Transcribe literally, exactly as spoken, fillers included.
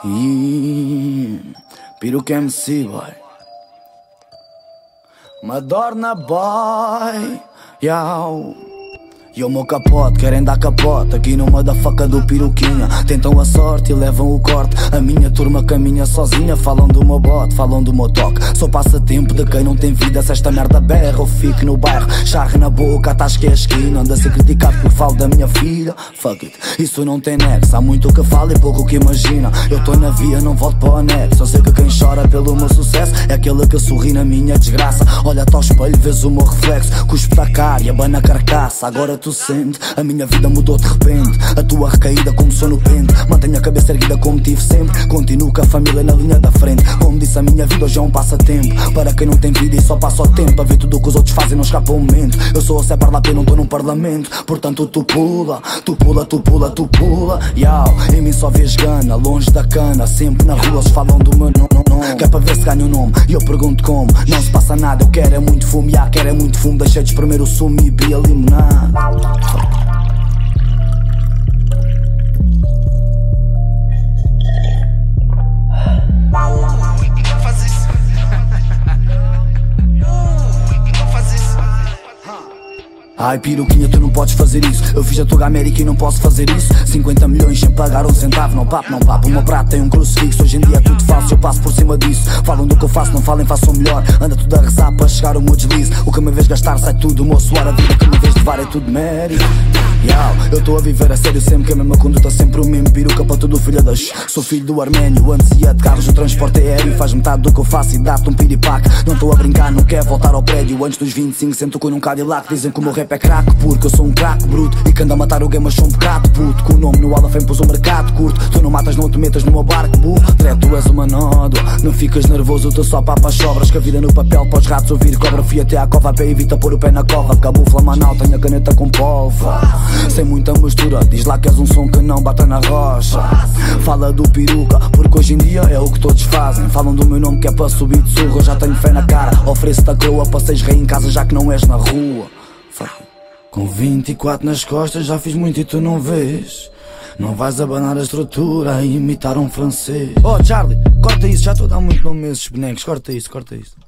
E Peruca M C, boy. Madonna, boy. Yow. E o meu capote, querem dar capote aqui numa da faca do Peruquinha. Tentam a sorte e levam o corte. A minha turma caminha sozinha. Falam do meu bote, falam do meu toque. Sou passatempo de quem não tem vida. Se esta merda berra eu fico no bairro. Charre na boca, atasque a esquina. Anda a ser criticado porque falo da minha filha. Fuck it, isso não tem nexo. Há muito o que fala e pouco o que imagina. Eu tô na via, não volto para o anexo. Só sei que quem chora pelo meu sucesso é aquele que sorri na minha desgraça. Olha-te ao espelho, vês o meu reflexo. Cuspe da cara e abana a carcaça. Agora tu sentes, a minha vida mudou de repente. A tua recaída começou no pente. Mantenho a cabeça erguida como tive sempre. Continuo com a família na linha da frente. Como disse, a minha vida hoje é um passatempo. Para quem não tem vida e só passa o tempo a ver tudo o que os outros fazem, não escapa o momento. Eu sou a Separ lá, eu não tô num parlamento. Portanto tu pula, tu pula, tu pula, tu pula. Yow, em mim só vês gana, longe da cana. Sempre na rua se falam do meu nome. Que é para ver se ganho o nome. E eu pergunto como, não se passa nada. Eu quero é muito fumo, já quero é muito fumo. Deixei de espremer o sumo e bi a limonada. Ai Peruquinha, tu não podes fazer isso. Eu fiz a Tuga América e não posso fazer isso. Cinquenta milhões sem pagar um centavo. Não papo, não papo, o meu prato tem um crucifixo. Hoje em dia é tudo falso, eu passo por cima disso. Falam do que eu faço, não falem, façam melhor. Anda tudo a rezar para chegar o meu deslize. O que me vês gastar sai tudo o meu suor. A vida que me vês levar é tudo mérito. Yow, eu estou a viver a sério sempre que a mesma conduta, sempre o mesmo. Peruca para tudo, filha das. Sou filho do Arménio, antes ia de carros, o transporte aéreo. Faz metade do que eu faço e dá-te um piripaque. Não estou a brincar, não quero voltar ao prédio. Antes dos vinte e cinco sento com um Cadillac. Dizem que o meu rap é craque porque eu sou um craque bruto. E que anda a matar o game mas sou um bocado puto. Com o nome no Hall of Fame pôs o mercado curto. Tu não matas, não te metas no meu barco, burro. Direto, tu és uma nódoa. Não ficas nervoso, tu só papas sobras. Que a vida no papel para os ratos ouvir cobra. Fui até à cova a pé, evita pôr o pé na cova. Camufla manal, tenho a caneta com pólvora. Sem muita mistura, diz lá que és um som que não bata na rocha. Fala do Peruca, porque hoje em dia é o que todos fazem. Falam do meu nome que é para subir de surra. Eu já tenho fé na cara, ofereço-te a coroa. Passeis rei em casa já que não és na rua. Com vinte e quatro nas costas já fiz muito e tu não vês. Não vais abanar a estrutura e imitar um francês. Oh Charlie, corta isso, já estou a dar muito nome a esses bonecos. Corta isso, corta isso.